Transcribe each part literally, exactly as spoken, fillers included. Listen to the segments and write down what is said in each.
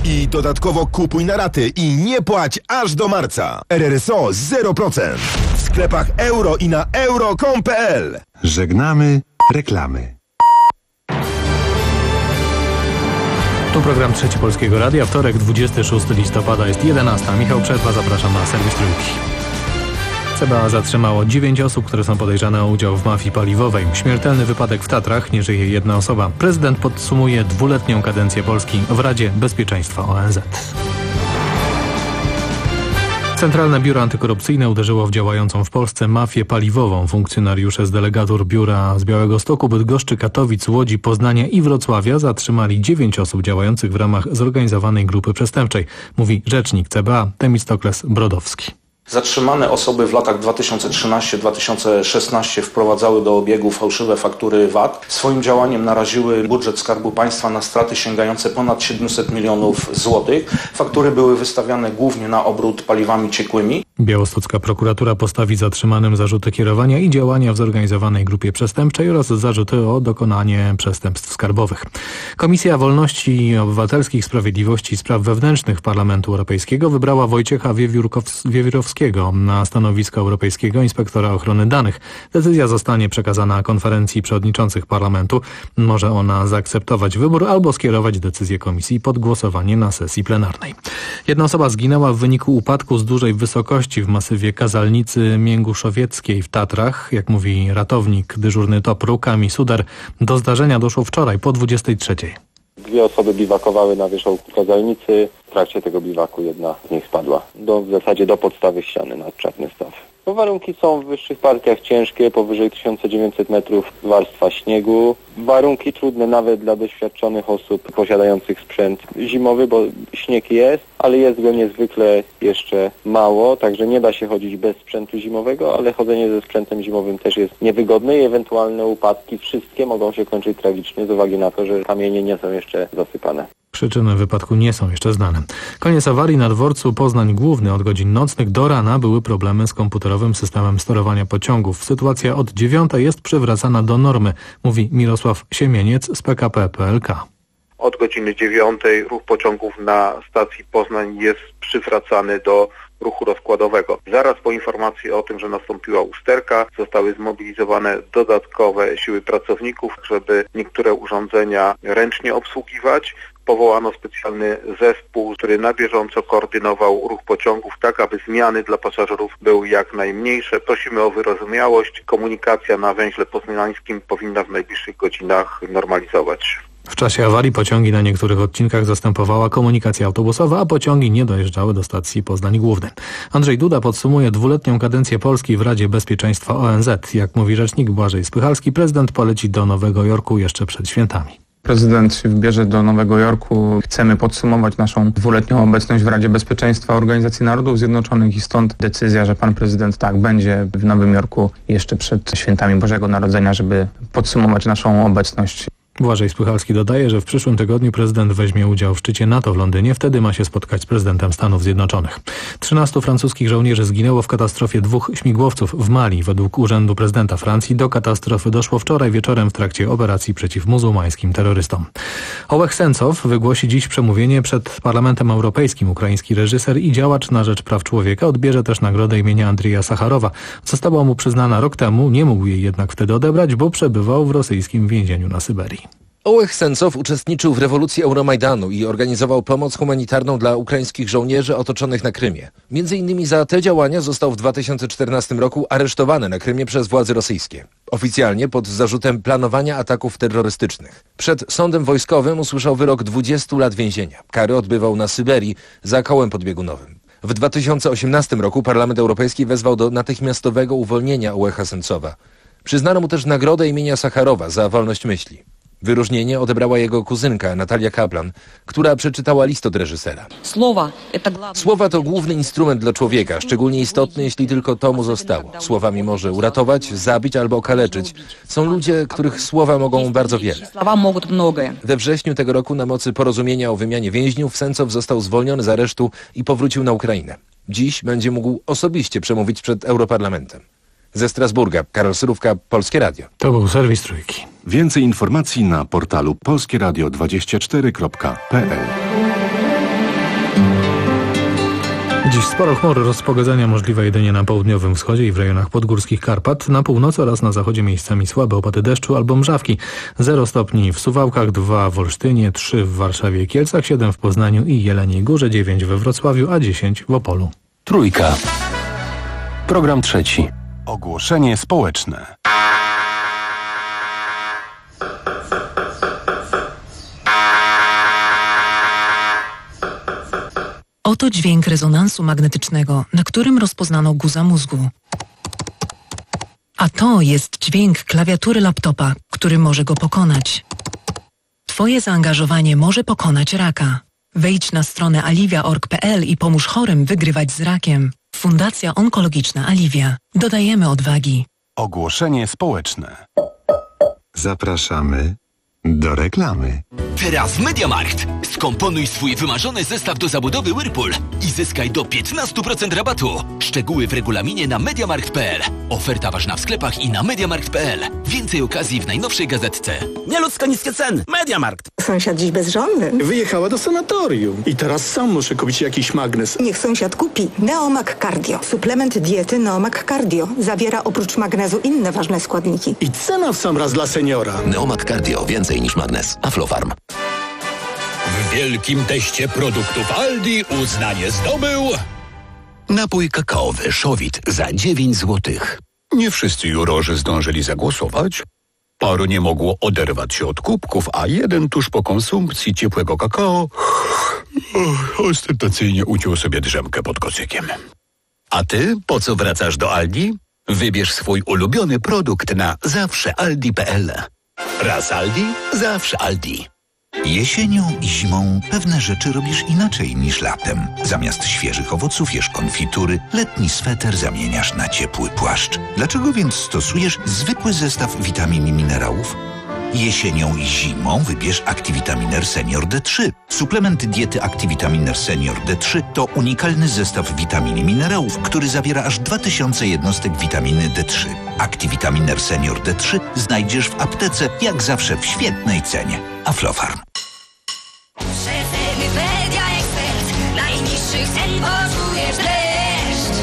I dodatkowo kupuj na raty i nie płać aż do marca. R R S O zero procent. W sklepach euro i na euro kropka com kropka p l. Żegnamy reklamy. Tu program Trzeci Polskiego Radia. Wtorek, dwudziestego szóstego listopada, jest jedenasta. Michał Przerwa, zapraszam na serwis Trójki. C B A zatrzymało dziewięć osób, które są podejrzane o udział w mafii paliwowej. Śmiertelny wypadek w Tatrach, nie żyje jedna osoba. Prezydent podsumuje dwuletnią kadencję Polski w Radzie Bezpieczeństwa O N Z. Centralne Biuro Antykorupcyjne uderzyło w działającą w Polsce mafię paliwową. Funkcjonariusze z delegatur biura z Białegostoku, Bydgoszczy, Katowic, Łodzi, Poznania i Wrocławia zatrzymali dziewięć osób działających w ramach zorganizowanej grupy przestępczej, mówi rzecznik C B A Temistokles Brodowski. Zatrzymane osoby w latach dwa tysiące trzynastym do dwa tysiące szesnastego wprowadzały do obiegu fałszywe faktury V A T. Swoim działaniem naraziły budżet Skarbu Państwa na straty sięgające ponad siedemset milionów złotych. Faktury były wystawiane głównie na obrót paliwami ciekłymi. Białostocka prokuratura postawi zatrzymanym zarzuty kierowania i działania w zorganizowanej grupie przestępczej oraz zarzuty o dokonanie przestępstw skarbowych. Komisja Wolności Obywatelskich, Sprawiedliwości i Spraw Wewnętrznych Parlamentu Europejskiego wybrała Wojciecha Wiewiórowskiego na stanowisko Europejskiego Inspektora Ochrony Danych. Decyzja zostanie przekazana konferencji przewodniczących Parlamentu. Może ona zaakceptować wybór albo skierować decyzję komisji pod głosowanie na sesji plenarnej. Jedna osoba zginęła w wyniku upadku z dużej wysokości w masywie Kazalnicy Mięguszowieckiej w Tatrach. Jak mówi ratownik dyżurny T O P R u Kamil Suder, do zdarzenia doszło wczoraj po dwudziestej trzeciej. Dwie osoby biwakowały na wierzchołku Kazalnicy. W trakcie tego biwaku jedna z nich spadła. Do, w zasadzie do podstawy ściany nad Czarny Staw. No, warunki są w wyższych partiach ciężkie, powyżej tysiąc dziewięćset metrów warstwa śniegu. Warunki trudne nawet dla doświadczonych osób posiadających sprzęt zimowy, bo śnieg jest, ale jest go niezwykle jeszcze mało, także nie da się chodzić bez sprzętu zimowego, ale chodzenie ze sprzętem zimowym też jest niewygodne i ewentualne upadki wszystkie mogą się kończyć tragicznie z uwagi na to, że kamienie nie są jeszcze zasypane. Przyczyny wypadku nie są jeszcze znane. Koniec awarii na dworcu Poznań Główny. Od godzin nocnych do rana były problemy z komputerowym systemem sterowania pociągów. Sytuacja od dziewiątej jest przywracana do normy, mówi Mirosław Siemieniec z P K P P L K. Od godziny dziewiątej ruch pociągów na stacji Poznań jest przywracany do ruchu rozkładowego. Zaraz po informacji o tym, że nastąpiła usterka, zostały zmobilizowane dodatkowe siły pracowników, żeby niektóre urządzenia ręcznie obsługiwać. Powołano specjalny zespół, który na bieżąco koordynował ruch pociągów tak, aby zmiany dla pasażerów były jak najmniejsze. Prosimy o wyrozumiałość. Komunikacja na węźle poznańskim powinna w najbliższych godzinach normalizować. W czasie awarii pociągi na niektórych odcinkach zastępowała komunikacja autobusowa, a pociągi nie dojeżdżały do stacji Poznań Główny. Andrzej Duda podsumuje dwuletnią kadencję Polski w Radzie Bezpieczeństwa O N Z. Jak mówi rzecznik Błażej Spychalski, prezydent poleci do Nowego Jorku jeszcze przed świętami. Prezydent się wybierze do Nowego Jorku. Chcemy podsumować naszą dwuletnią obecność w Radzie Bezpieczeństwa Organizacji Narodów Zjednoczonych i stąd decyzja, że pan prezydent tak będzie w Nowym Jorku jeszcze przed świętami Bożego Narodzenia, żeby podsumować naszą obecność. Błażej Spychalski dodaje, że w przyszłym tygodniu prezydent weźmie udział w szczycie NATO w Londynie. Wtedy ma się spotkać z prezydentem Stanów Zjednoczonych. trzynastu francuskich żołnierzy zginęło w katastrofie dwóch śmigłowców w Mali. Według Urzędu Prezydenta Francji do katastrofy doszło wczoraj wieczorem w trakcie operacji przeciw muzułmańskim terrorystom. Ołeh Sencow wygłosi dziś przemówienie przed Parlamentem Europejskim. Ukraiński reżyser i działacz na rzecz praw człowieka odbierze też nagrodę imienia Andrija Sacharowa. Została mu przyznana rok temu, nie mógł jej jednak wtedy odebrać, bo przebywał w rosyjskim więzieniu na Syberii. Ołeh Sencow uczestniczył w rewolucji Euromajdanu i organizował pomoc humanitarną dla ukraińskich żołnierzy otoczonych na Krymie. Między innymi za te działania został w dwa tysiące czternastym roku aresztowany na Krymie przez władze rosyjskie. Oficjalnie pod zarzutem planowania ataków terrorystycznych. Przed sądem wojskowym usłyszał wyrok dwudziestu lat więzienia. Kary odbywał na Syberii za kołem podbiegunowym. W dwa tysiące osiemnastym roku Parlament Europejski wezwał do natychmiastowego uwolnienia Ołeha Sencowa. Przyznano mu też nagrodę imienia Sacharowa za wolność myśli. Wyróżnienie odebrała jego kuzynka Natalia Kaplan, która przeczytała list od reżysera. Słowa to główny instrument dla człowieka, szczególnie istotny, jeśli tylko to mu zostało. Słowami może uratować, zabić albo okaleczyć. Są ludzie, których słowa mogą bardzo wiele. We wrześniu tego roku na mocy porozumienia o wymianie więźniów Sencow został zwolniony z aresztu i powrócił na Ukrainę. Dziś będzie mógł osobiście przemówić przed Europarlamentem. Ze Strasburga, Karol Surówka, Polskie Radio. To był serwis Trójki. Więcej informacji na portalu polskieradio dwadzieścia cztery kropka p l. Dziś sporo chmur, rozpogodzenia możliwe jedynie na południowym wschodzie i w rejonach podgórskich Karpat. Na północy oraz na zachodzie miejscami słabe opady deszczu albo mrzawki. zero stopni w Suwałkach, dwa w Olsztynie, trzy w Warszawie i Kielcach, siedem w Poznaniu i Jeleniej Górze, dziewięć we Wrocławiu, a dziesięć w Opolu. Trójka. Program trzeci. Ogłoszenie społeczne. Oto dźwięk rezonansu magnetycznego, na którym rozpoznano guza mózgu. A to jest dźwięk klawiatury laptopa, który może go pokonać. Twoje zaangażowanie może pokonać raka. Wejdź na stronę aliwia kropka org kropka pe el i pomóż chorym wygrywać z rakiem. Fundacja Onkologiczna Aliwia. Dodajemy odwagi. Ogłoszenie społeczne. Zapraszamy do reklamy. Teraz w MediaMarkt. Skomponuj swój wymarzony zestaw do zabudowy Whirlpool i zyskaj do piętnaście procent rabatu. Szczegóły w regulaminie na mediamarkt kropka pe el. Oferta ważna w sklepach i na mediamarkt kropka pe el. Więcej okazji w najnowszej gazetce. Nieludzko niskie ceny. MediaMarkt. Sąsiad dziś bezżonny. Wyjechała do sanatorium. I teraz sam muszę kupić jakiś magnes. Niech sąsiad kupi Neomag Cardio. Suplement diety Neomag Cardio. Zawiera oprócz magnezu inne ważne składniki. I cena w sam raz dla seniora. Neomag Cardio. Więcej niż magnes. Aflofarm. W wielkim teście produktów Aldi uznanie zdobył napój kakaowy Szowit za dziewięć złotych. Nie wszyscy jurorzy zdążyli zagłosować. Paru nie mogło oderwać się od kubków, a jeden tuż po konsumpcji ciepłego kakao ostentacyjnie uciął sobie drzemkę pod kocykiem. A ty po co wracasz do Aldi? Wybierz swój ulubiony produkt na zawsze aldi kropka pe el. Raz Aldi, zawsze Aldi. Jesienią i zimą pewne rzeczy robisz inaczej niż latem. Zamiast świeżych owoców jesz konfitury, letni sweter zamieniasz na ciepły płaszcz. Dlaczego więc stosujesz zwykły zestaw witamin i minerałów? Jesienią i zimą wybierz Activitaminer Senior D trzy. Suplement diety Activitaminer Senior D trzy to unikalny zestaw witamin i minerałów, który zawiera aż dwa tysiące jednostek witaminy D trzy. Activitaminer Senior D trzy znajdziesz w aptece, jak zawsze w świetnej cenie. Aflofarm. Przeceny Media Expert. Najniższych cen poczujesz dreszcz.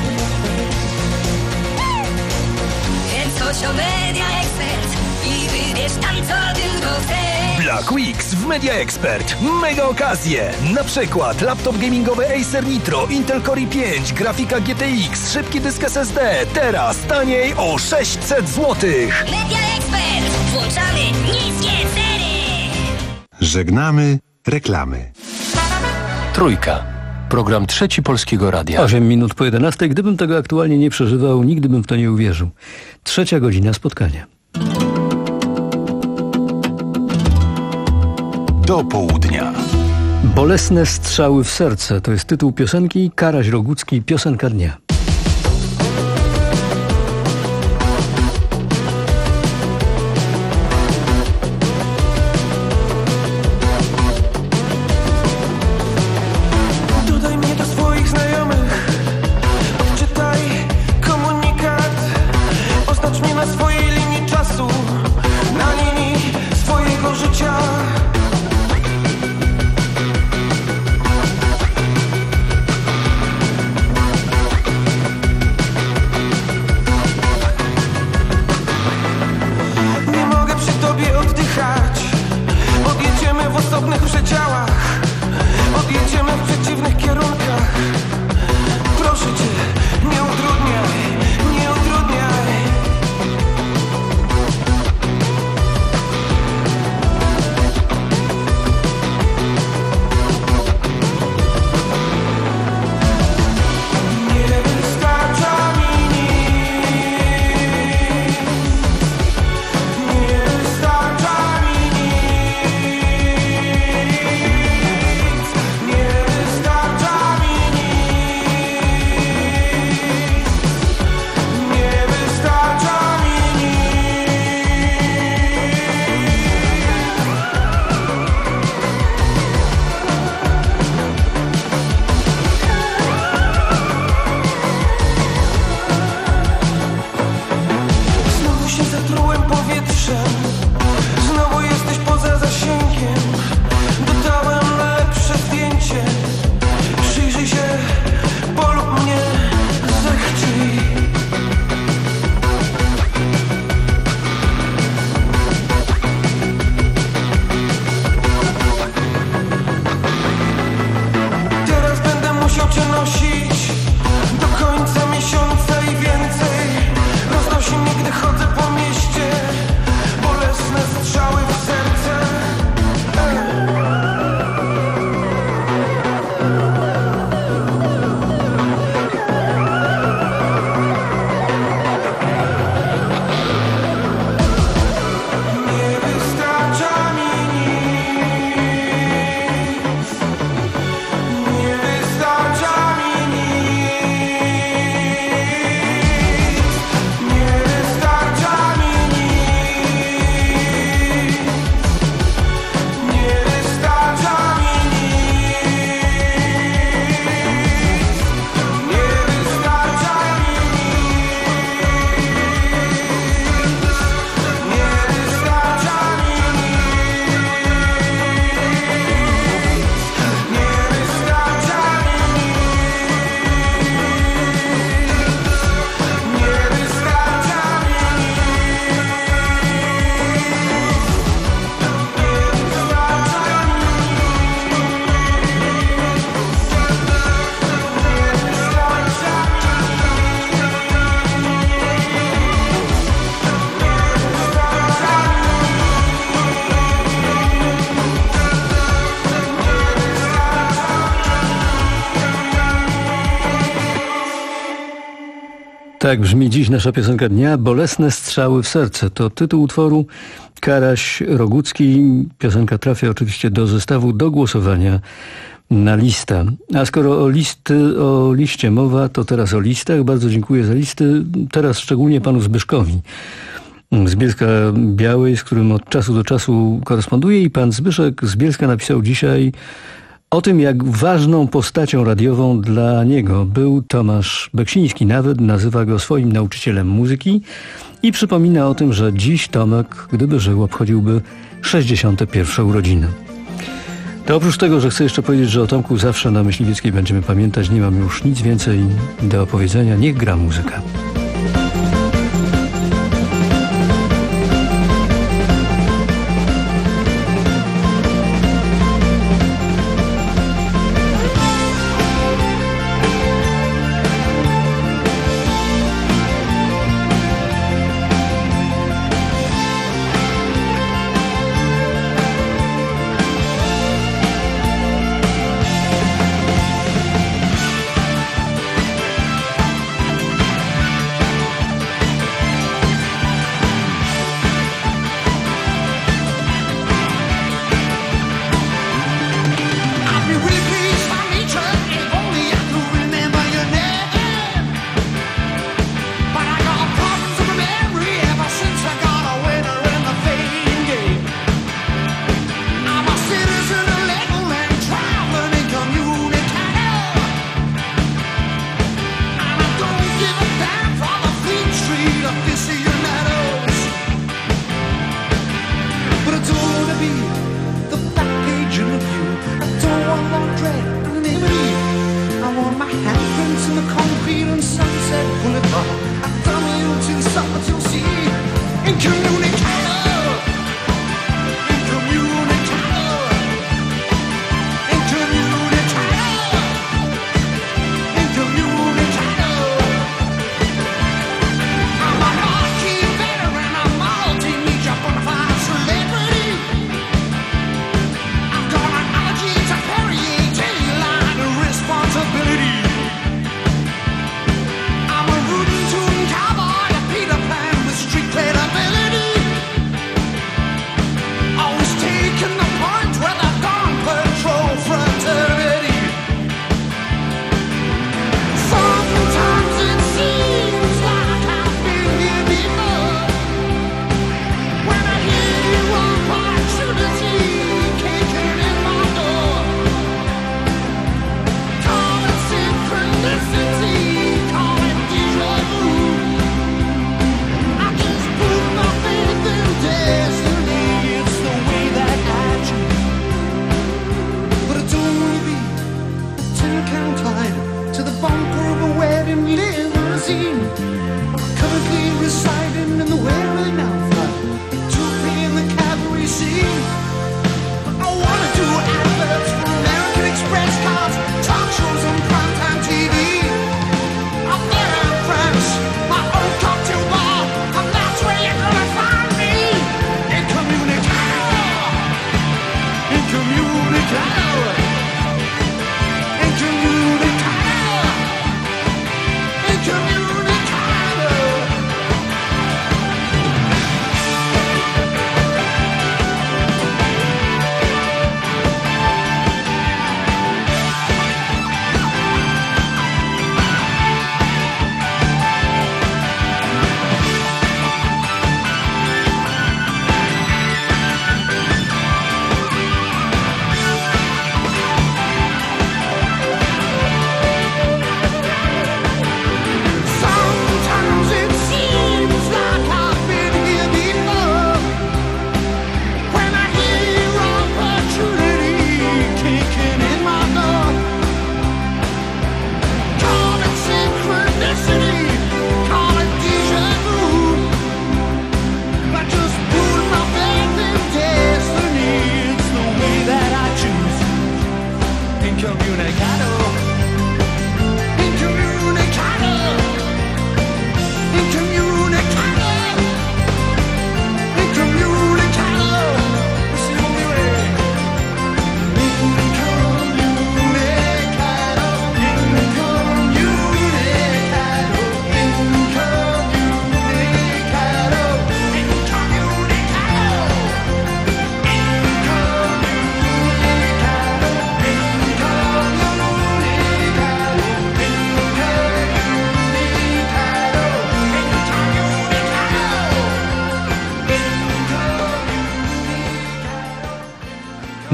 Więc chodź o Media Expert i wybierz tam, co tylko chcesz. Black Weeks w Media Expert. Mega okazje. Na przykład laptop gamingowy Acer Nitro, Intel Core i pięć, grafika G T X, szybki dysk S S D. Teraz taniej o sześćset złotych. Media Expert. Włączamy niskie ceny. Żegnamy reklamy. Trójka. Program trzeci Polskiego Radia. osiem minut po jedenastej. Gdybym tego aktualnie nie przeżywał, nigdy bym w to nie uwierzył. Trzecia godzina spotkania. Do południa. Bolesne strzały w serce to jest tytuł piosenki. Karaś Rogucki, piosenka dnia. Tak brzmi dziś nasza piosenka dnia. Bolesne strzały w serce. To tytuł utworu. Karaś Rogucki. Piosenka trafia oczywiście do zestawu do głosowania na listę. A skoro o, listy, o liście mowa, to teraz o listach. Bardzo dziękuję za listy. Teraz szczególnie panu Zbyszkowi z Bielska Białej, z którym od czasu do czasu koresponduję, i pan Zbyszek z Bielska napisał dzisiaj o tym, jak ważną postacią radiową dla niego był Tomasz Beksiński. Nawet nazywa go swoim nauczycielem muzyki i przypomina o tym, że dziś Tomek, gdyby żył, obchodziłby sześćdziesiąte pierwsze urodziny. To oprócz tego, że chcę jeszcze powiedzieć, że o Tomku zawsze na Myśliwieckiej będziemy pamiętać, nie mam już nic więcej do opowiedzenia. Niech gra muzyka.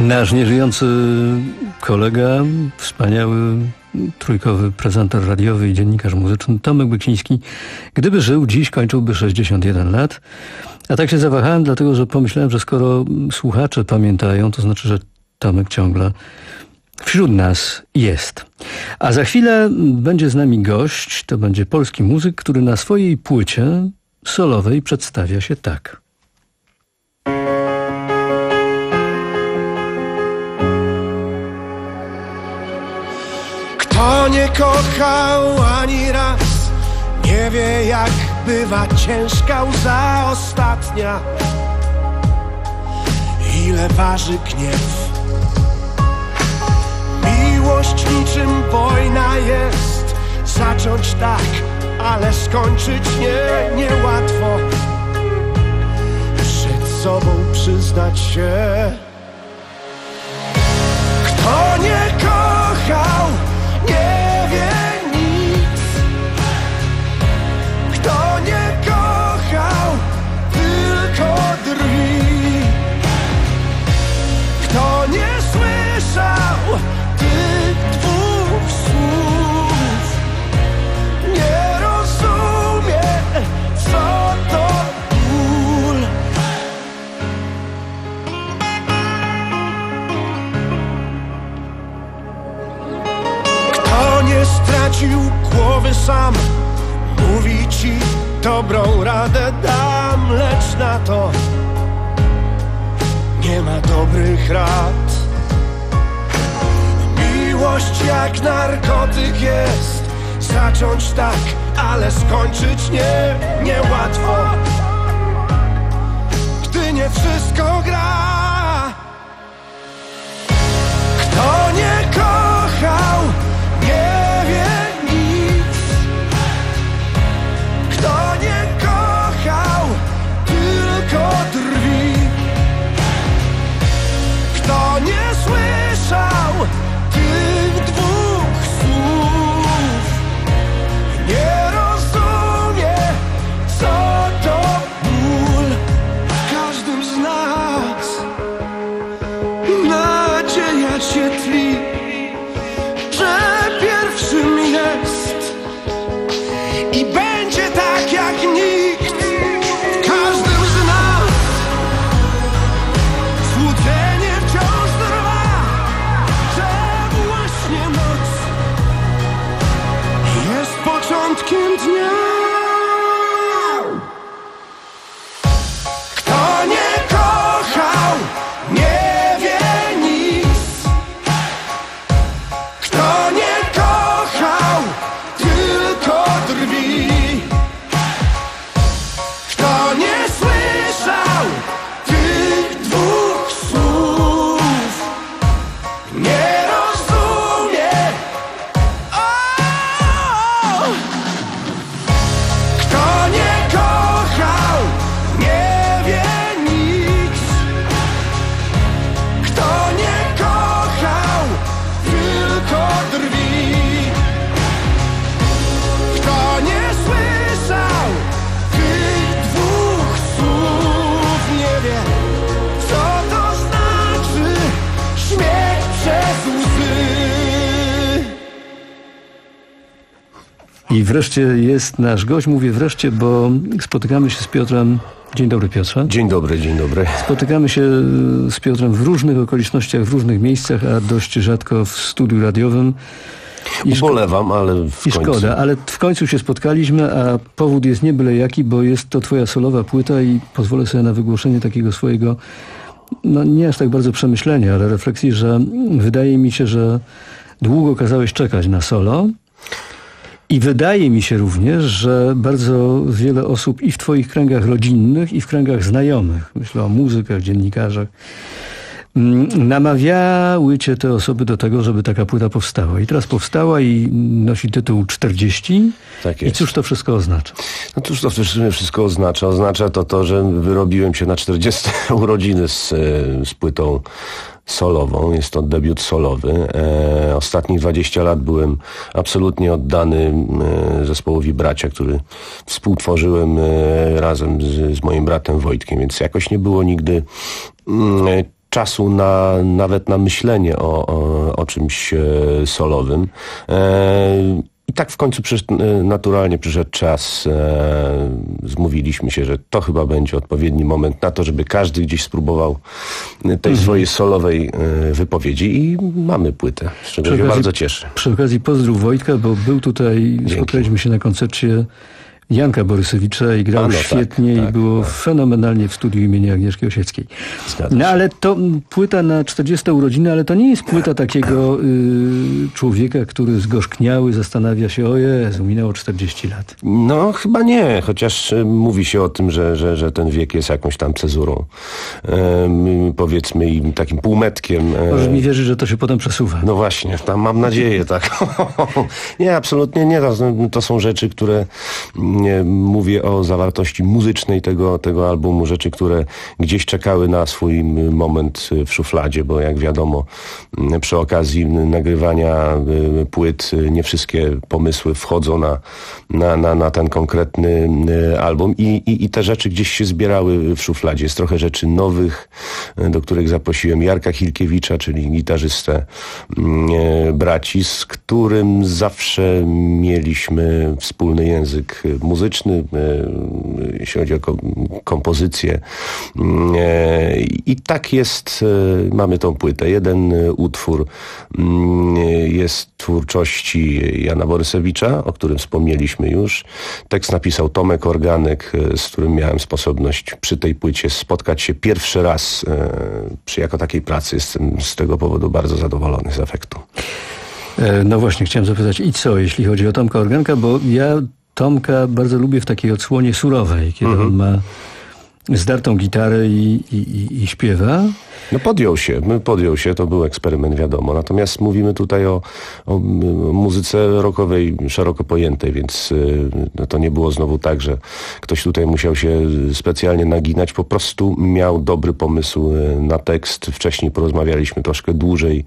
Nasz nieżyjący kolega, wspaniały trójkowy prezenter radiowy i dziennikarz muzyczny Tomek Beksiński, gdyby żył dziś, kończyłby sześćdziesiąt jeden lat. A tak się zawahałem, dlatego że pomyślałem, że skoro słuchacze pamiętają, to znaczy, że Tomek ciągle wśród nas jest. A za chwilę będzie z nami gość, to będzie polski muzyk, który na swojej płycie solowej przedstawia się tak. Kto nie kochał ani raz, nie wie jak bywa ciężka łza ostatnia. Ile waży gniew. Miłość niczym wojna jest. Zacząć tak, ale skończyć nie, niełatwo. Przed sobą przyznać się. Kto nie kochał, nie wie nic. Kto nie kochał, tylko drwi. Kto nie słyszał tych dwóch słów, nie rozumie, co to ból. Kto nie stracił głowy sam, mówi ci dobrą radę dam, lecz na to nie ma dobrych rad. Miłość jak narkotyk jest. Zacząć tak, ale skończyć nie, niełatwo. Gdy nie wszystko gra. Kto nie kochał, nie wie nic. Kto nie kochał, tylko drwi. Kto nie słyszał tych dwóch słów, nie rozumie, co to ból. W każdym z nas nadzieja się tli, że pierwszym jest i będzie tak jak nikt. W każdym z nas złudzenie wciąż trwa, że właśnie noc jest początkiem dnia. Kto nie kochał, nie wie nic. Kto nie kochał, tylko drwi. Kto nie słyszał tych dwóch słów, nie rozumie. O! Kto nie kochał, nie wie nic. Kto nie kochał, tylko drwi. Kto nie słyszał tych dwóch słów, nie wie, co to znaczy śmiech przez łzy. I wreszcie jest nasz gość. Mówię wreszcie, bo spotykamy się z Piotrem. Dzień dobry, Piotrze. Dzień dobry, dzień dobry. Spotykamy się z Piotrem w różnych okolicznościach, w różnych miejscach, a dość rzadko w studiu radiowym. I Ubolewam, ale w I końcu. szkoda, ale w końcu się spotkaliśmy, a powód jest nie byle jaki, bo jest to twoja solowa płyta i pozwolę sobie na wygłoszenie takiego swojego, no nie aż tak bardzo przemyślenia, ale refleksji, że wydaje mi się, że długo kazałeś czekać na solo. I wydaje mi się również, że bardzo wiele osób i w twoich kręgach rodzinnych, i w kręgach znajomych, myślę o muzykach, dziennikarzach, namawiały cię te osoby do tego, żeby taka płyta powstała. I teraz powstała i nosi tytuł czterdzieści. Tak I jest. cóż to wszystko oznacza? No cóż to wszystko oznacza? Oznacza to to, że wyrobiłem się na czterdzieste urodziny z, z płytą solową. Jest to debiut solowy. E, ostatnich dwadzieścia lat byłem absolutnie oddany e, zespołowi Bracia, który współtworzyłem e, razem z, z moim bratem Wojtkiem, więc jakoś nie było nigdy e, czasu na, nawet na myślenie o, o, o czymś e, solowym. E, I tak w końcu przysz, naturalnie przyszedł czas, e, zmówiliśmy się, że to chyba będzie odpowiedni moment na to, żeby każdy gdzieś spróbował tej mhm. swojej solowej e, wypowiedzi i mamy płytę, z czego się bardzo cieszę. Przy okazji pozdrów Wojtka, bo był tutaj, Dzięki. spotkaliśmy się na koncercie Janka Borysewicza i grał no, świetnie tak, tak, i było tak. fenomenalnie w studiu imienia Agnieszki Osieckiej. No ale to płyta na czterdzieste urodziny, ale to nie jest płyta takiego y, człowieka, który zgorzkniały zastanawia się, o Jezu, minęło czterdzieści lat. No chyba nie, chociaż y, mówi się o tym, że, że, że ten wiek jest jakąś tam cezurą. Y, powiedzmy i takim półmetkiem. Y, Może mi wierzyć, że to się potem przesuwa. No właśnie, tam mam nadzieję, tak. Nie, absolutnie nie. To, to są rzeczy, które mówię o zawartości muzycznej tego, tego albumu, rzeczy, które gdzieś czekały na swój moment w szufladzie, bo jak wiadomo, przy okazji nagrywania płyt nie wszystkie pomysły wchodzą na, na, na, na ten konkretny album i, i, i te rzeczy gdzieś się zbierały w szufladzie. Jest trochę rzeczy nowych, do których zaprosiłem Jarka Hilkiewicza, czyli gitarzystę braci, z którym zawsze mieliśmy wspólny język muzyczny, jeśli chodzi o kompozycję. I tak jest, mamy tą płytę. Jeden utwór jest twórczości Jana Borysewicza, o którym wspomnieliśmy już. Tekst napisał Tomek Organek, z którym miałem sposobność przy tej płycie spotkać się pierwszy raz przy jako takiej pracy. Jestem z tego powodu bardzo zadowolony z efektu. No właśnie, chciałem zapytać, i co, jeśli chodzi o Tomka Organka, bo ja Tomka bardzo lubię w takiej odsłonie surowej, kiedy mhm. on ma zdartą gitarę i, i, i śpiewa. No podjął się, podjął się, to był eksperyment, wiadomo. Natomiast mówimy tutaj o, o muzyce rockowej, szeroko pojętej, więc no, to nie było znowu tak, że ktoś tutaj musiał się specjalnie naginać. Po prostu miał dobry pomysł na tekst. Wcześniej porozmawialiśmy troszkę dłużej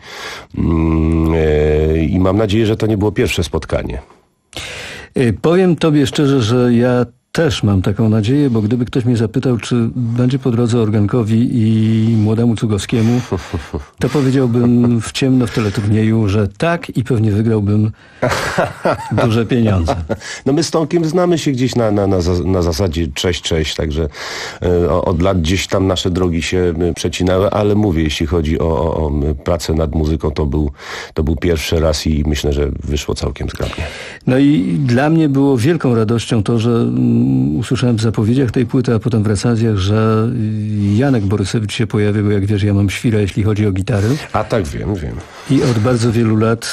i mam nadzieję, że to nie było pierwsze spotkanie. Powiem tobie szczerze, że ja też mam taką nadzieję, bo gdyby ktoś mnie zapytał, czy będzie po drodze Organkowi i młodemu Cugowskiemu, to powiedziałbym w ciemno w teleturnieju, że tak i pewnie wygrałbym duże pieniądze. No my z Tomkiem znamy się gdzieś na, na, na, na zasadzie cześć, cześć, także y, od lat gdzieś tam nasze drogi się przecinały, ale mówię, jeśli chodzi o, o, o pracę nad muzyką, to był, to był pierwszy raz i myślę, że wyszło całkiem zgrabnie. No i dla mnie było wielką radością to, że usłyszałem w zapowiedziach tej płyty, a potem w recenzjach, że Janek Borysewicz się pojawił, bo jak wiesz, ja mam świra, jeśli chodzi o gitary. A tak, wiem, wiem. I od bardzo wielu lat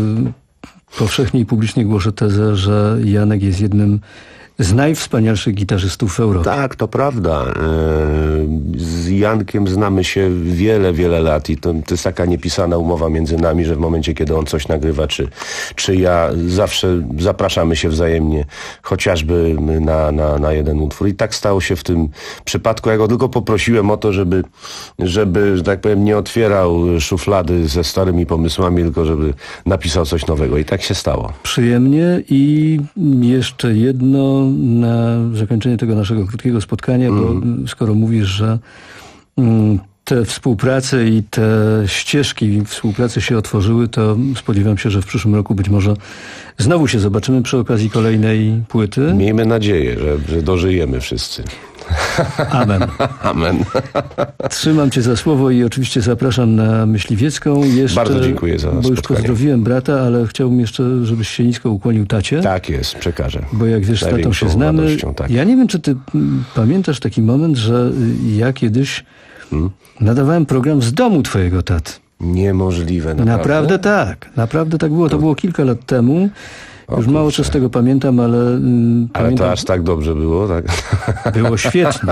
y, powszechnie i publicznie głoszę tezę, że Janek jest jednym z najwspanialszych gitarzystów w Europie. Tak, to prawda. Z Jankiem znamy się wiele, wiele lat i to, to jest taka niepisana umowa między nami, że w momencie, kiedy on coś nagrywa, czy, czy ja, zawsze zapraszamy się wzajemnie, chociażby na, na, na jeden utwór. I tak stało się w tym przypadku. Ja go tylko poprosiłem o to, żeby, żeby, że tak powiem, nie otwierał szuflady ze starymi pomysłami, tylko żeby napisał coś nowego. I tak się stało. Przyjemnie i jeszcze jedno na zakończenie tego naszego krótkiego spotkania, bo mm. skoro mówisz, że mm, te współprace i te ścieżki współpracy się otworzyły, to spodziewam się, że w przyszłym roku być może znowu się zobaczymy przy okazji kolejnej płyty. Miejmy nadzieję, że, że dożyjemy wszyscy. Amen. Amen. Trzymam cię za słowo i oczywiście zapraszam na Myśliwiecką. Jeszcze, bardzo dziękuję za spotkanie. Bo już pozdrowiłem brata, ale chciałbym jeszcze, żebyś się nisko ukłonił tacie. Tak jest, przekażę. Bo jak wiesz, z tatą się znamy. Radością, tak. Ja nie wiem, czy ty pamiętasz taki moment, że ja kiedyś hmm? nadawałem program z domu twojego taty. Niemożliwe, naprawdę? Naprawdę tak. Naprawdę tak było. To było kilka lat temu. Już kurczę. Mało co z tego pamiętam, ale... Mm, ale pamiętam, to aż tak dobrze było, tak? Było świetnie.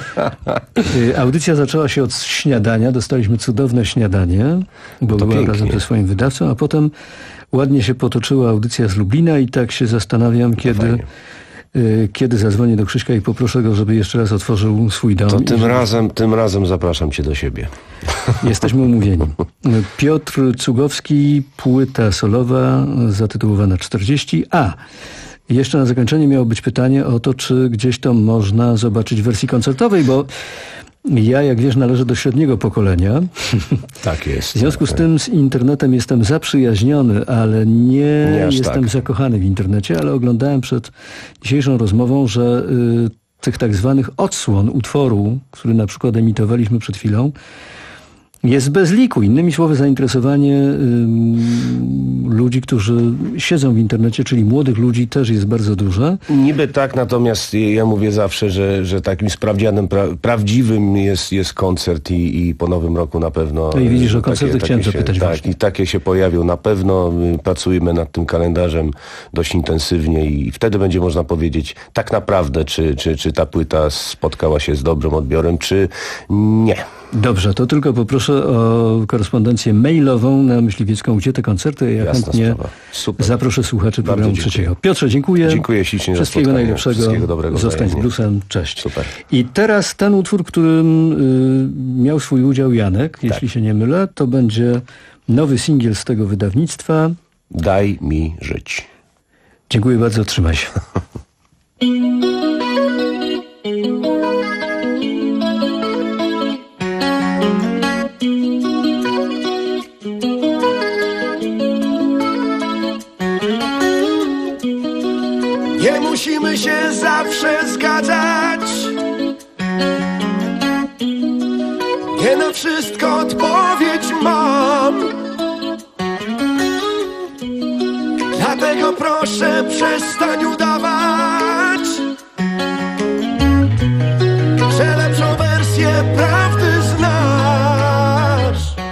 Audycja zaczęła się od śniadania. Dostaliśmy cudowne śniadanie, bo była pięknie. Razem ze swoim wydawcą, a potem ładnie się potoczyła audycja z Lublina i tak się zastanawiam, kiedy... kiedy zadzwonię do Krzyśka i poproszę go, żeby jeszcze raz otworzył swój dom. To tym żeby... razem, tym razem zapraszam cię do siebie. Jesteśmy umówieni. Piotr Cugowski, płyta solowa zatytułowana czterdzieści. A jeszcze na zakończenie miało być pytanie o to, czy gdzieś to można zobaczyć w wersji koncertowej, bo Ja, jak wiesz, należę do średniego pokolenia. Tak jest. W związku z tym z internetem jestem zaprzyjaźniony, ale nie, Nie aż jestem tak. zakochany w internecie, ale oglądałem przed dzisiejszą rozmową, że y, tych tak zwanych odsłon utworu, który na przykład emitowaliśmy przed chwilą, jest bez liku. Innymi słowy, zainteresowanie ym, ludzi, którzy siedzą w internecie, czyli młodych ludzi, też jest bardzo duże. Niby tak, natomiast ja mówię zawsze, że, że takim sprawdzianem, pra, prawdziwym jest, jest koncert i, i po nowym roku na pewno... No i widzisz, o koncerty takie, chciałem takie się, zapytać tak, właśnie. i takie się pojawią na pewno. Pracujemy nad tym kalendarzem dość intensywnie i wtedy będzie można powiedzieć tak naprawdę, czy, czy, czy ta płyta spotkała się z dobrym odbiorem, czy nie. Dobrze, to tylko poproszę o korespondencję mailową na Myśliwiecką, gdzie te koncerty. Ja Jasna chętnie sprawa. Super. zaproszę słuchaczy Bardzo programu dziękuję. trzeciego. Piotrze, dziękuję. Dziękuję ślicznie za Wszystkiego spotkanie. najlepszego. Wszystkiego dobrego Zostań z wzajemnie. bluesem. Cześć. Super. I teraz ten utwór, w którym y, miał swój udział Janek, jeśli się nie mylę, to będzie nowy singiel z tego wydawnictwa. Daj mi żyć. Dziękuję bardzo, trzymaj się. Nie musimy się zawsze zgadzać. Nie na wszystko odpowiedź mam. Dlatego proszę, przestań udawać, że lepszą wersję prawdy znasz.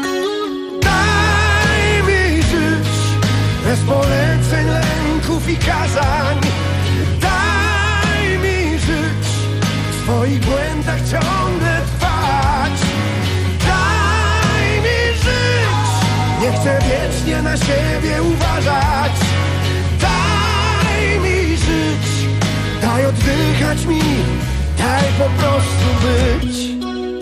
Daj mi żyć bez poleceń, lęków i kazań. Daj mi żyć, w swoich błędach ciągle trwać. Daj mi żyć, nie chcę wiecznie na siebie uważać. Daj mi żyć, daj oddychać mi, daj po prostu być.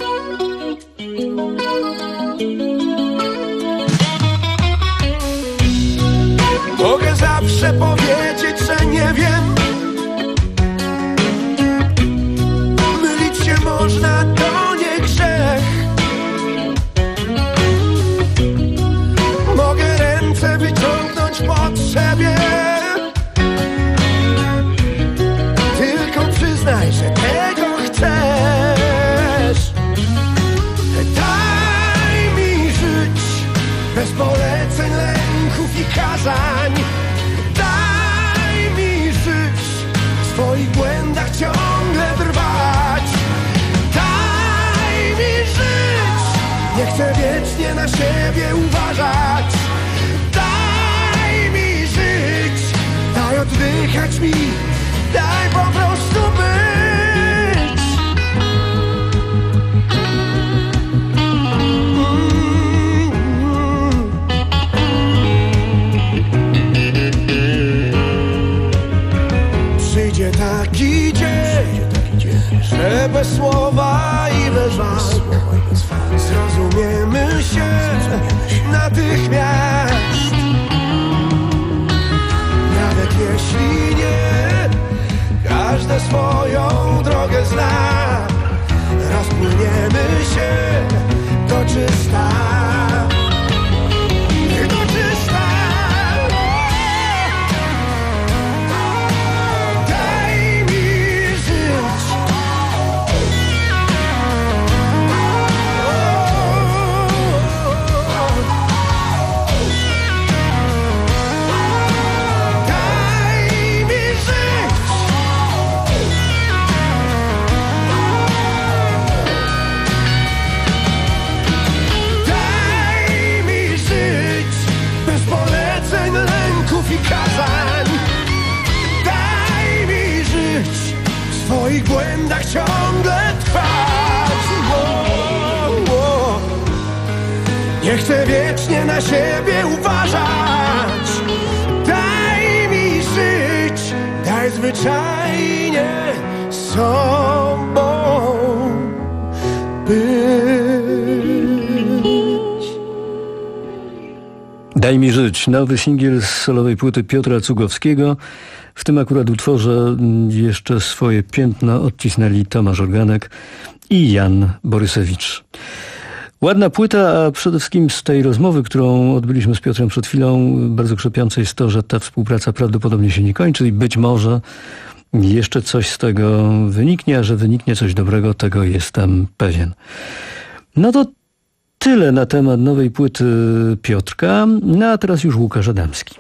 Mogę zawsze powiedzieć, że nie wiem. Mylić się można, to nie grzech. Mogę ręce wyciągnąć w potrzebie. Tylko przyznaj, że tego chcesz. Daj mi żyć bez poleceń, lęków i kazań. Daj mi żyć, w swoich błędach ciągle trwać. Daj mi żyć, nie chcę wiecznie na siebie uważać. Daj mi żyć, daj oddychać mi, daj po prostu być. Przyjdzie taki dzień, że bez słowa i bez walk zrozumiemy się natychmiast. Nawet jeśli nie każde swoją drogę zna, rozpłyniemy się do czysta. Do czysta. Daj mi żyć. Daj mi żyć. Daj mi żyć bez poleceń, lęków i kazań. Daj mi żyć, w swoich błędach ciągle trwać. Wo, wo. Nie chcę wiecznie na siebie uważać. Daj mi żyć, daj zwyczajnie sobą być. Daj mi żyć. Nowy singiel z solowej płyty Piotra Cugowskiego. W tym akurat utworze jeszcze swoje piętno odcisnęli Tomasz Organek i Jan Borysewicz. Ładna płyta, a przede wszystkim z tej rozmowy, którą odbyliśmy z Piotrem przed chwilą, bardzo krzepiące jest to, że ta współpraca prawdopodobnie się nie kończy i być może jeszcze coś z tego wyniknie, a że wyniknie coś dobrego, tego jestem pewien. No to tyle na temat nowej płyty Piotrka, no a teraz już Łukasz Adamski.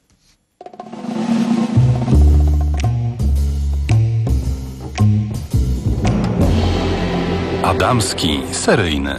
Adamski seryjny.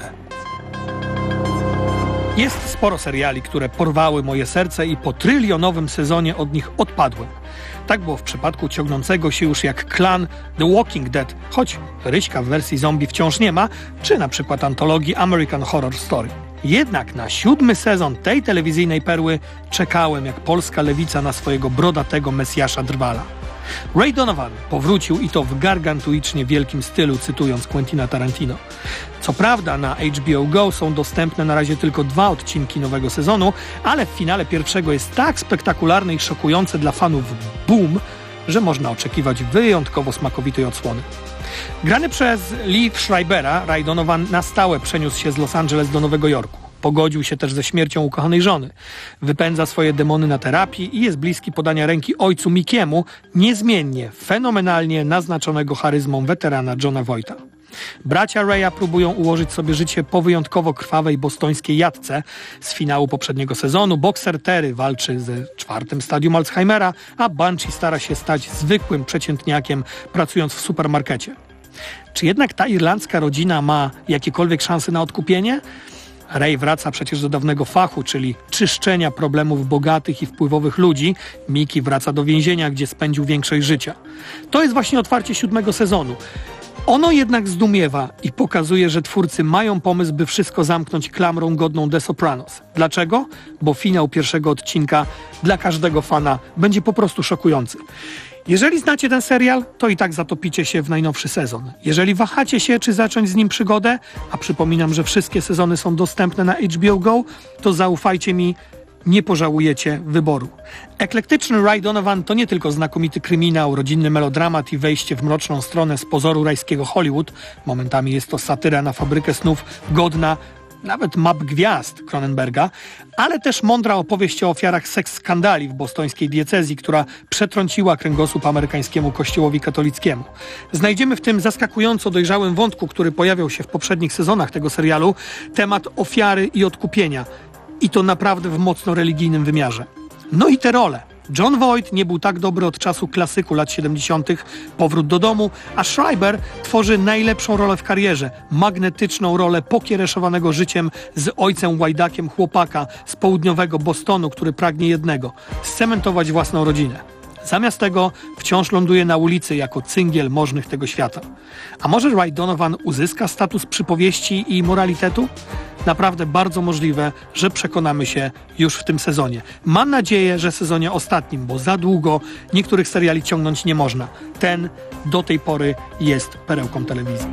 Jest sporo seriali, które porwały moje serce i po trylionowym sezonie od nich odpadłem. Tak było w przypadku ciągnącego się już jak klan The Walking Dead, choć Ryśka w wersji zombie wciąż nie ma, czy na przykład antologii American Horror Story. Jednak na siódmy sezon tej telewizyjnej perły czekałem jak polska lewica na swojego brodatego mesjasza drwala. Ray Donovan powrócił i to w gargantuicznie wielkim stylu, cytując Quentina Tarantino. Co prawda na H B O Go są dostępne na razie tylko dwa odcinki nowego sezonu, ale w finale pierwszego jest tak spektakularne i szokujące dla fanów boom, że można oczekiwać wyjątkowo smakowitej odsłony. Grany przez Lee Schreibera, Ray Donovan na stałe przeniósł się z Los Angeles do Nowego Jorku. Pogodził się też ze śmiercią ukochanej żony. Wypędza swoje demony na terapii i jest bliski podania ręki ojcu Mickiemu, niezmiennie, fenomenalnie naznaczonego charyzmą weterana Johna Voighta. Bracia Raya próbują ułożyć sobie życie po wyjątkowo krwawej bostońskiej jatce z finału poprzedniego sezonu. Bokser Terry walczy ze czwartym stadium Alzheimera, a Banshee stara się stać zwykłym przeciętniakiem, pracując w supermarkecie. Czy jednak ta irlandzka rodzina ma jakiekolwiek szanse na odkupienie? Ray wraca przecież do dawnego fachu, czyli czyszczenia problemów bogatych i wpływowych ludzi. Mickey wraca do więzienia, gdzie spędził większość życia. To jest właśnie otwarcie siódmego sezonu. Ono jednak zdumiewa i pokazuje, że twórcy mają pomysł, by wszystko zamknąć klamrą godną The Sopranos. Dlaczego? Bo finał pierwszego odcinka dla każdego fana będzie po prostu szokujący. Jeżeli znacie ten serial, to i tak zatopicie się w najnowszy sezon. Jeżeli wahacie się, czy zacząć z nim przygodę, a przypominam, że wszystkie sezony są dostępne na H B O Go, to zaufajcie mi, nie pożałujecie wyboru. Eklektyczny Ray Donovan to nie tylko znakomity kryminał, rodzinny melodramat i wejście w mroczną stronę z pozoru rajskiego Hollywood. Momentami jest to satyra na fabrykę snów godna nawet map gwiazd Cronenberga, ale też mądra opowieść o ofiarach seks skandali w bostońskiej diecezji, która przetrąciła kręgosłup amerykańskiemu kościołowi katolickiemu. Znajdziemy w tym zaskakująco dojrzałym wątku, który pojawiał się w poprzednich sezonach tego serialu, temat ofiary i odkupienia. I to naprawdę w mocno religijnym wymiarze. No i te role. Jon Voight nie był tak dobry od czasu klasyku lat siedemdziesiątych Powrót do domu, a Schreiber tworzy najlepszą rolę w karierze. Magnetyczną rolę pokiereszowanego życiem z ojcem łajdakiem chłopaka z południowego Bostonu, który pragnie jednego – scementować własną rodzinę. Zamiast tego wciąż ląduje na ulicy jako cyngiel możnych tego świata. A może Ray Donovan uzyska status przypowieści i moralitetu? Naprawdę bardzo możliwe, że przekonamy się już w tym sezonie. Mam nadzieję, że sezonie ostatnim, bo za długo niektórych seriali ciągnąć nie można. Ten do tej pory jest perełką telewizji.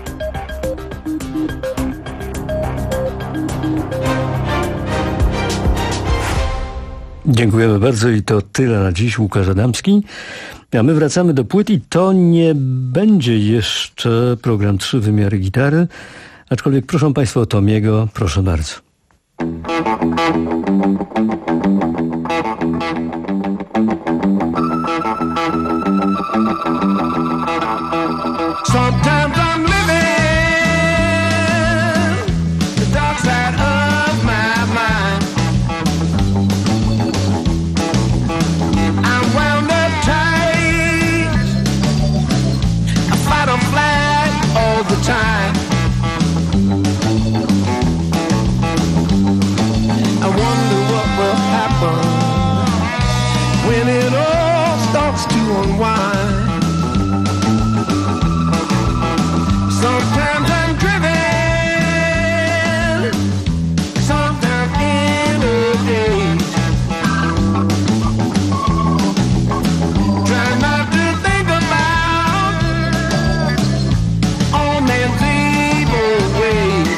Dziękujemy bardzo i to tyle na dziś. Łukasz Adamski. A my wracamy do płyt i to nie będzie jeszcze program Trzy wymiary gitary, aczkolwiek proszę Państwa o Tomiego, proszę bardzo. Sometimes I'm living the dark side of my mind. I'm wound up tight. I fight on flat all the time. I wonder what will happen when it all starts to unwind. Sometimes I'm driven, sometimes in a daze. Try not to think about all man's evil ways.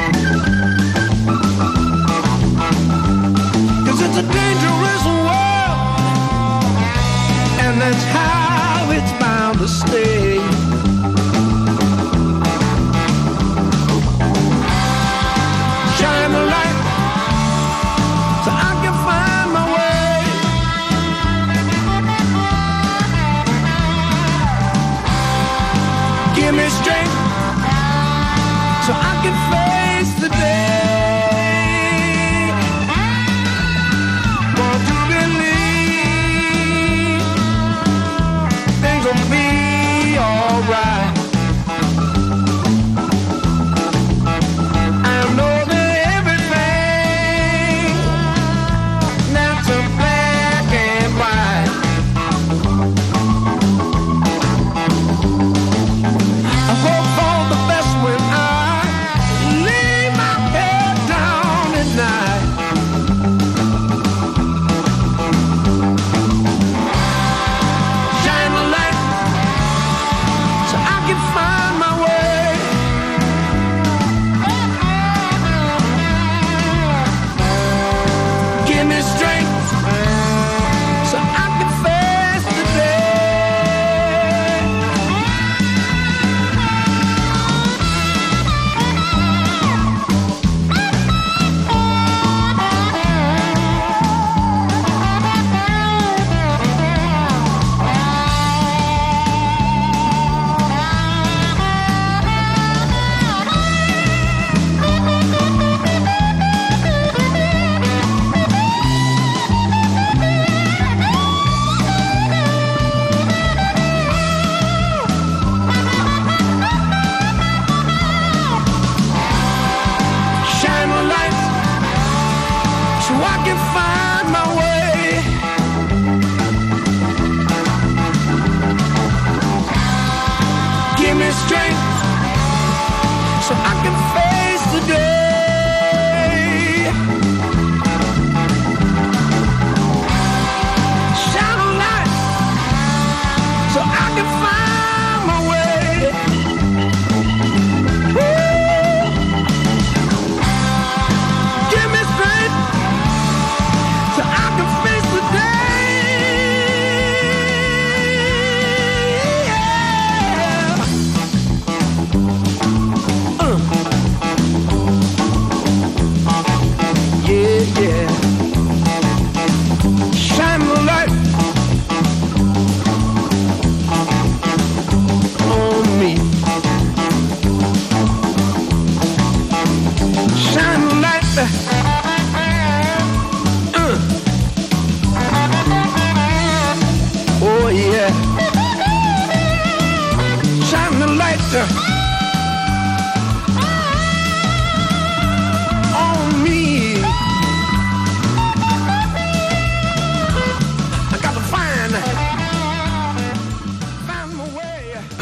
'Cause it's a dangerous world, and that's how it's bound to stay.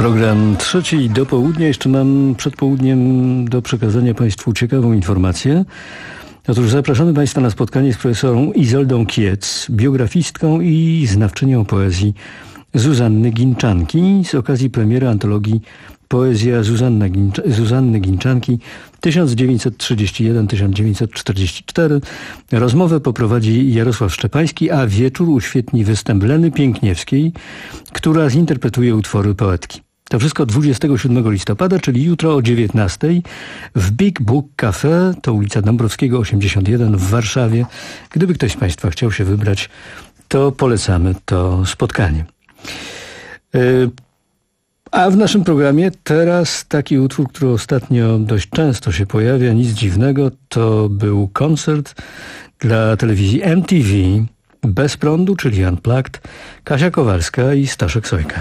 Program trzeci do południa. Jeszcze mam przed południem do przekazania Państwu ciekawą informację. Otóż zapraszamy Państwa na spotkanie z profesorą Izoldą Kiec, biografistką i znawczynią poezji Zuzanny Ginczanki z okazji premiery antologii Poezja Zuzanna Gincz- Zuzanny Ginczanki tysiąc dziewięćset trzydziesty pierwszy do tysiąc dziewięćset czterdziesty czwarty. Rozmowę poprowadzi Jarosław Szczepański, a wieczór uświetni występ Leny Piękniewskiej, która zinterpretuje utwory poetki. To wszystko dwudziestego siódmego listopada, czyli jutro o dziewiętnastej w Big Book Cafe, to ulica Dąbrowskiego osiemdziesiąt jeden w Warszawie. Gdyby ktoś z Państwa chciał się wybrać, to polecamy to spotkanie. Yy, A w naszym programie teraz taki utwór, który ostatnio dość często się pojawia, nic dziwnego, to był koncert dla telewizji M T V bez prądu, czyli Unplugged, Kasia Kowalska i Staszek Sojka.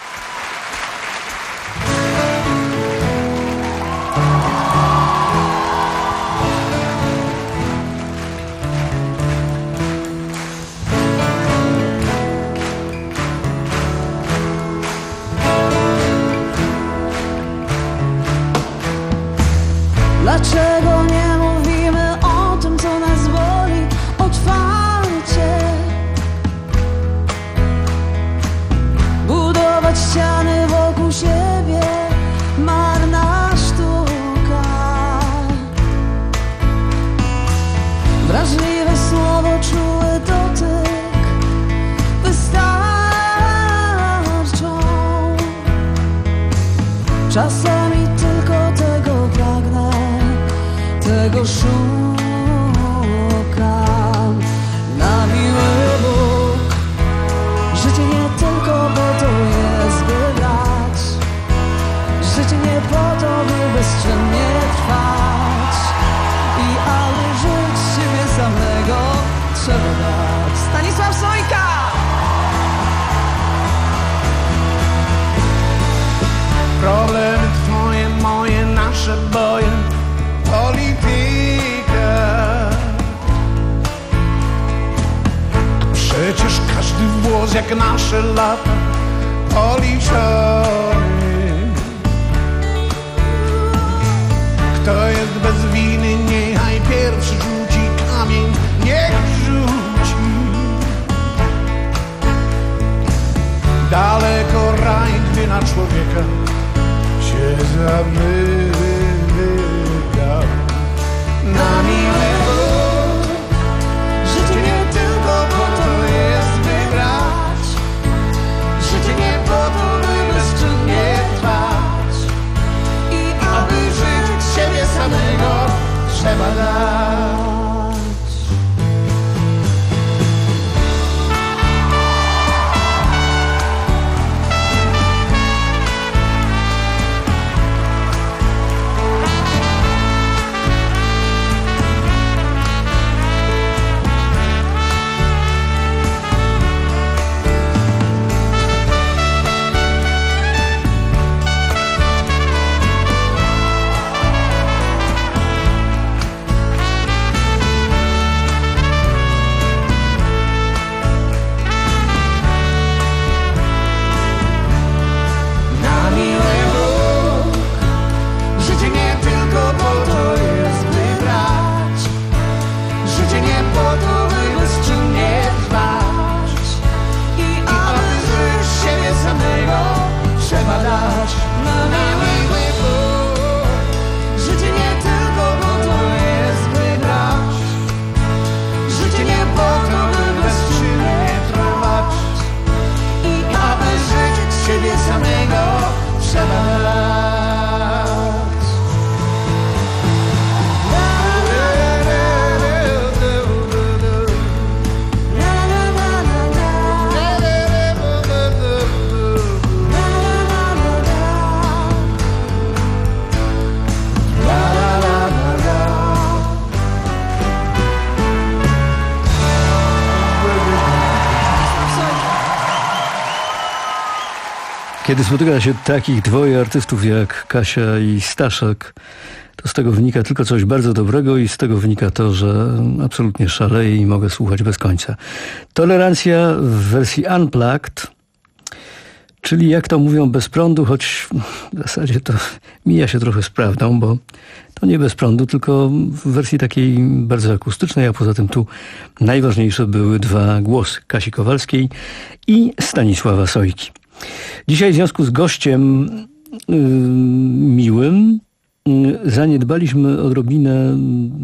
Dlaczego nie mówimy o tym, co nas boli otwarcie? Budować ściany wokół siebie, marna sztuka. Wrażliwe słowo, czuły dotyk wystarczą. Czasami tylko tego pragnę, tego szukam. Na miły Bóg, życie nie tylko po to jest, by grać. Życie nie po to, by bezczynnie trwać. I aby żyć siebie samego trzeba dać. Stanisław Sojka! Problemy twoje, moje, nasze boje, polityka. Przecież każdy włos jak nasze lata policzony. Kto jest bez winy, niechaj pierwszy rzuci kamień, niech rzuci. Daleko raj, gdy na człowieka się zamyka. Na miły Bóg, życie nie tylko po to jest, by grać. Życie nie po to, by bezczynnie trwać. I aby żyć siebie samego trzeba dać. Kiedy spotyka się takich dwoje artystów jak Kasia i Staszek, to z tego wynika tylko coś bardzo dobrego i z tego wynika to, że absolutnie szaleję i mogę słuchać bez końca. Tolerancja w wersji Unplugged, Czyli jak to mówią, bez prądu, choć w zasadzie to mija się trochę z prawdą, bo to nie bez prądu, tylko w wersji takiej bardzo akustycznej, a poza tym tu najważniejsze były dwa głosy, Kasi Kowalskiej i Stanisława Sojki. Dzisiaj w związku z gościem yy, miłym yy, zaniedbaliśmy odrobinę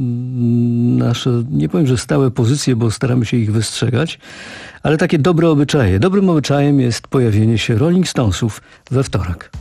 nasze, nie powiem, że stałe pozycje, bo staramy się ich wystrzegać, ale takie dobre obyczaje. Dobrym obyczajem jest pojawienie się Rolling Stonesów we wtorek.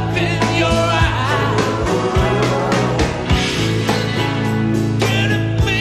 Get it,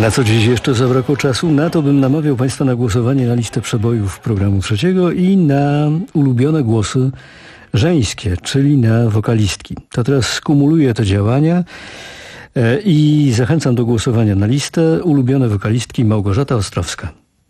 Na co dziś jeszcze zabrakło czasu? Na to bym namawiał Państwa na głosowanie na listę przebojów programu trzeciego i na ulubione głosy żeńskie, czyli na wokalistki. To teraz skumuluję te działania i zachęcam do głosowania na listę. Ulubione wokalistki Małgorzata Ostrowska.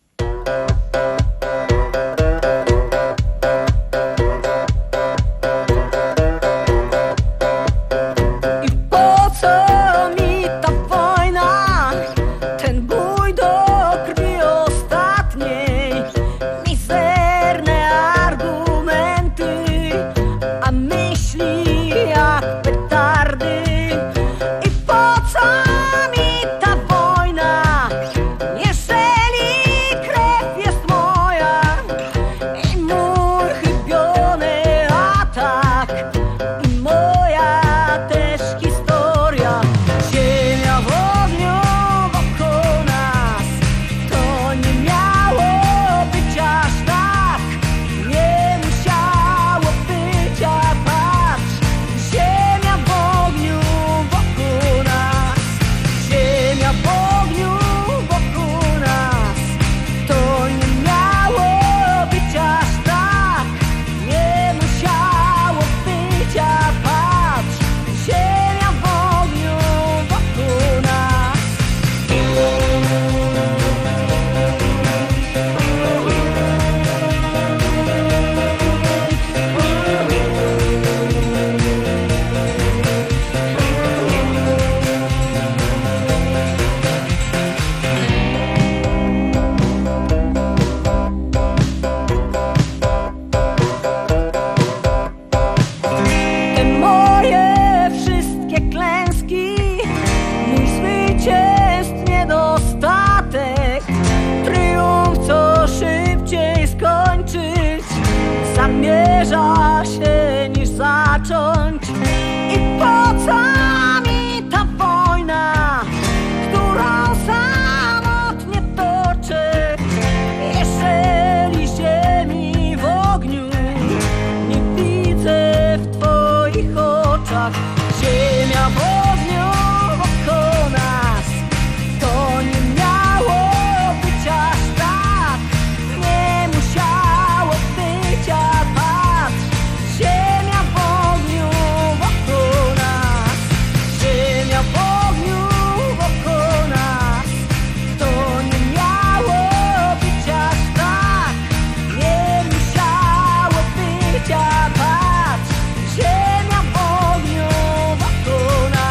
Zamierza się niż zacząć. I po co mi ta wojna, którą samotnie toczę, jeżeli ziemi w ogniu nie widzę w twoich oczach. Ziemia w ogniu wokół nas, to nie miało być aż tak, nie musiało być, a patrz, ziemia w ogniu wokół nas, ziemia w ogniu wokół nas, to nie miało być aż tak, nie musiało być, a patrz, ziemia w ogniu wokół nas.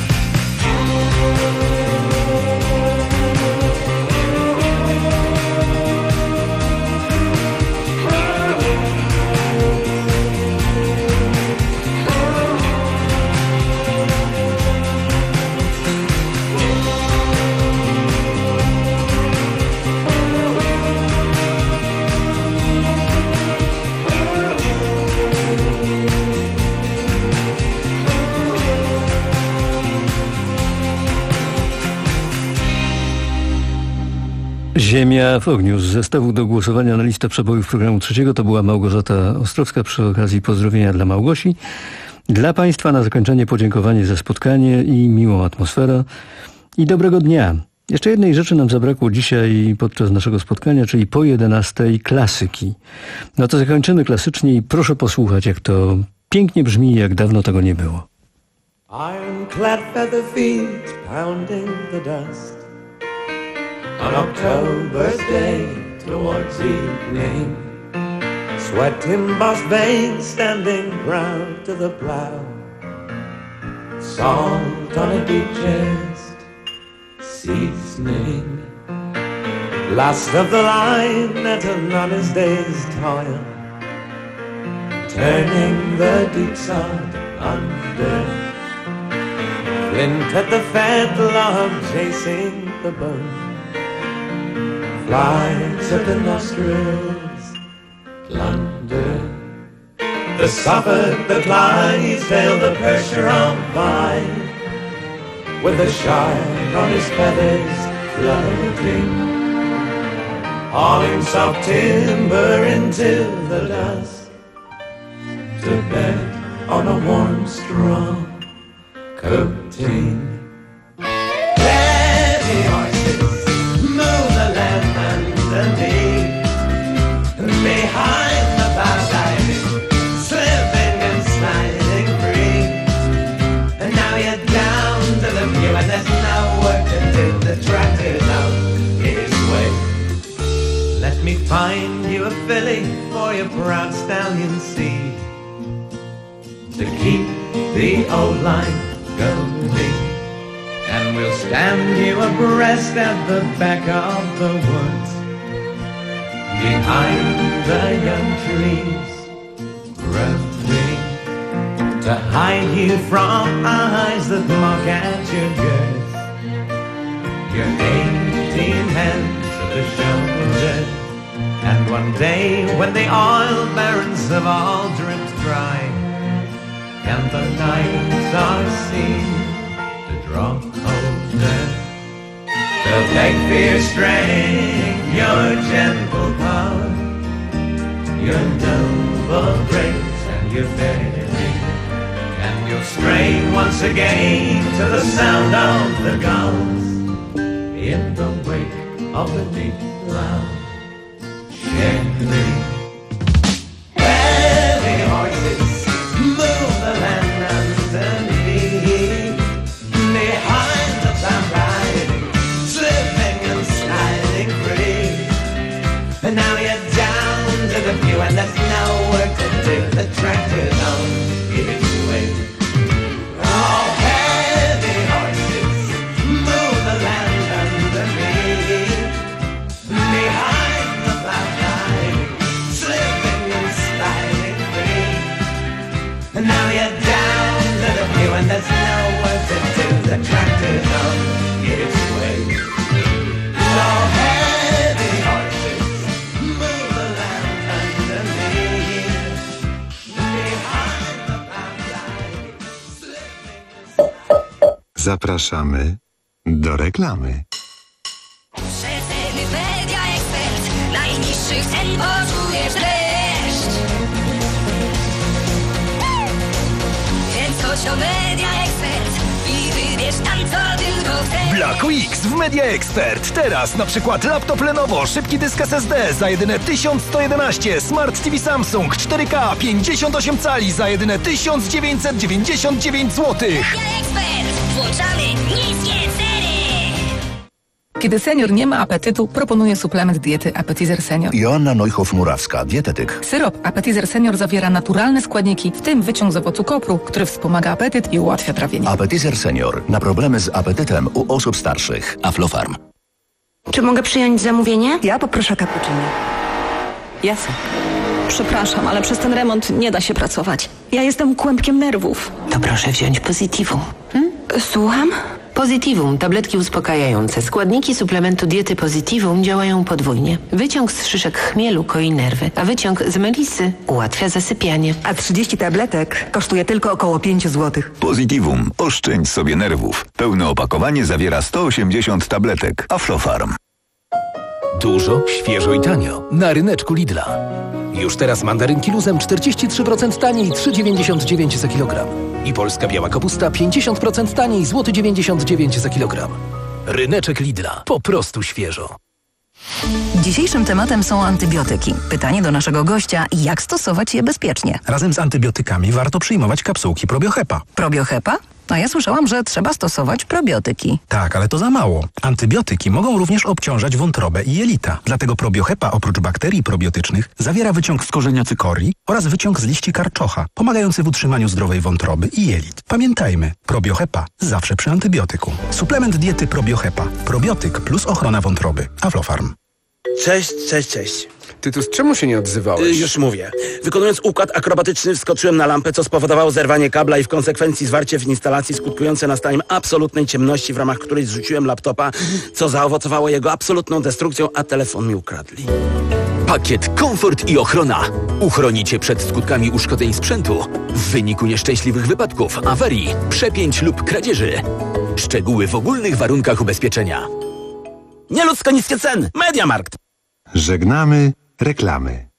Ziemia w ogniu. Z zestawu do głosowania na listę przebojów programu trzeciego to była Małgorzata Ostrowska. Przy okazji pozdrowienia dla Małgosi. Dla Państwa na zakończenie podziękowanie za spotkanie i miłą atmosferę. I dobrego dnia. Jeszcze jednej rzeczy nam zabrakło dzisiaj podczas naszego spotkania, czyli po jedenastej klasyki. No to zakończymy klasycznie i proszę posłuchać, jak to pięknie brzmi, jak dawno tego nie było. Ironclad feather feet pounding the dust on October's day towards evening, sweat embossed veins standing proud to the plow, salt on a deep chest seasoning, last of the line at an honest day's toil, turning the deep sod under, flint at the fetlock chasing the bone, flies at the nostrils, plunder. The Suffolk, the Clydesdale, the Percheron vine, with the shine on his feathers floating, hauling soft timber into the dusk, to bed on a warm straw coating. Heavy horses me find you a filly for your proud stallion seed, to keep the old line going. And we'll stand you abreast at the back of the woods, behind the young trees growing, to hide you from eyes that mock at your girth, your eighteen hands at the shoulder. And one day when the oil barrens have all dripped dry, and the nights are seen to draw colder, to beg for your strength, your gentle power, your noble grace and your bearing, and you'll stray once again to the sound of the gulls in the wake of the deep cloud sharing. Heavy horses move the land underneath, behind the plow riding, slipping and sliding free. And now you're down to the view and there's no work to do. The tractor's on its way. Oh, heavy horses move the land underneath, behind the plow riding, slipping and sliding free. And now you're down to the view and there's no work to do. The tractor's on its way. Oh, heavy horses move the land underneath, behind the plow riding, slipping and Zapraszamy do reklamy. Przeceny Media Expert. Najniższych cen poczujesz dreszcz. Więc chodź o Media Expert i wybierz tam, co tylko chcesz. Black Weeks w Media Expert. Teraz na przykład laptop Lenovo, szybki dysk S S D za jedyne tysiąc sto jedenaście, Smart T V Samsung cztery K pięćdziesiąt osiem cali za jedyne tysiąc dziewięćset dziewięćdziesiąt dziewięć złotych. Media Expert. Włączamy niskie ceny. Kiedy senior nie ma apetytu, proponuję suplement diety Appetizer Senior. Joanna Neuhoff-Murawska, dietetyk. Syrop Appetizer Senior zawiera naturalne składniki, w tym wyciąg z owocu kopru, który wspomaga apetyt i ułatwia trawienie. Appetizer Senior. Na problemy z apetytem u osób starszych. Aflofarm. Czy mogę przyjąć zamówienie? Ja poproszę cappuccino. Jasne. Przepraszam, ale przez ten remont nie da się pracować. Ja jestem kłębkiem nerwów. To proszę wziąć Positivum. Hmm? Słucham? Positivum, tabletki uspokajające. Składniki suplementu diety Positivum działają podwójnie. Wyciąg z szyszek chmielu koi nerwy, a wyciąg z melisy ułatwia zasypianie. A trzydzieści tabletek kosztuje tylko około pięć złotych. Positivum. Oszczędź sobie nerwów. Pełne opakowanie zawiera sto osiemdziesiąt tabletek. Aflofarm. Dużo, świeżo i tanio. Na ryneczku Lidla. Już teraz mandarynki luzem czterdzieści trzy procent taniej, trzy dziewięćdziesiąt dziewięć za kilogram. I polska biała kapusta pięćdziesiąt procent taniej, złoty dziewięćdziesiąt dziewięć za kilogram. Ryneczek Lidla. Po prostu świeżo. Dzisiejszym tematem są antybiotyki. Pytanie do naszego gościa, jak stosować je bezpiecznie? Razem z antybiotykami warto przyjmować kapsułki Probiohepa. Probiohepa? A ja słyszałam, że trzeba stosować probiotyki. Tak, ale to za mało. Antybiotyki mogą również obciążać wątrobę i jelita. Dlatego Probiohepa oprócz bakterii probiotycznych zawiera wyciąg z korzenia cykorii oraz wyciąg z liści karczocha, pomagający w utrzymaniu zdrowej wątroby i jelit. Pamiętajmy, Probiohepa zawsze przy antybiotyku. Suplement diety Probiohepa. Probiotyk plus ochrona wątroby. Aflofarm. Cześć, cześć, cześć. Tytus, czemu się nie odzywałeś? Y, już mówię. Wykonując układ akrobatyczny wskoczyłem na lampę, co spowodowało zerwanie kabla i w konsekwencji zwarcie w instalacji skutkujące nastaniem absolutnej ciemności, w ramach której zrzuciłem laptopa, co zaowocowało jego absolutną destrukcją, a telefon mi ukradli. Pakiet komfort i ochrona. Uchroni Cię przed skutkami uszkodzeń sprzętu w wyniku nieszczęśliwych wypadków, awarii, przepięć lub kradzieży. Szczegóły w ogólnych warunkach ubezpieczenia. Nieludzko niskie ceny. Mediamarkt. Żegnamy reklamy.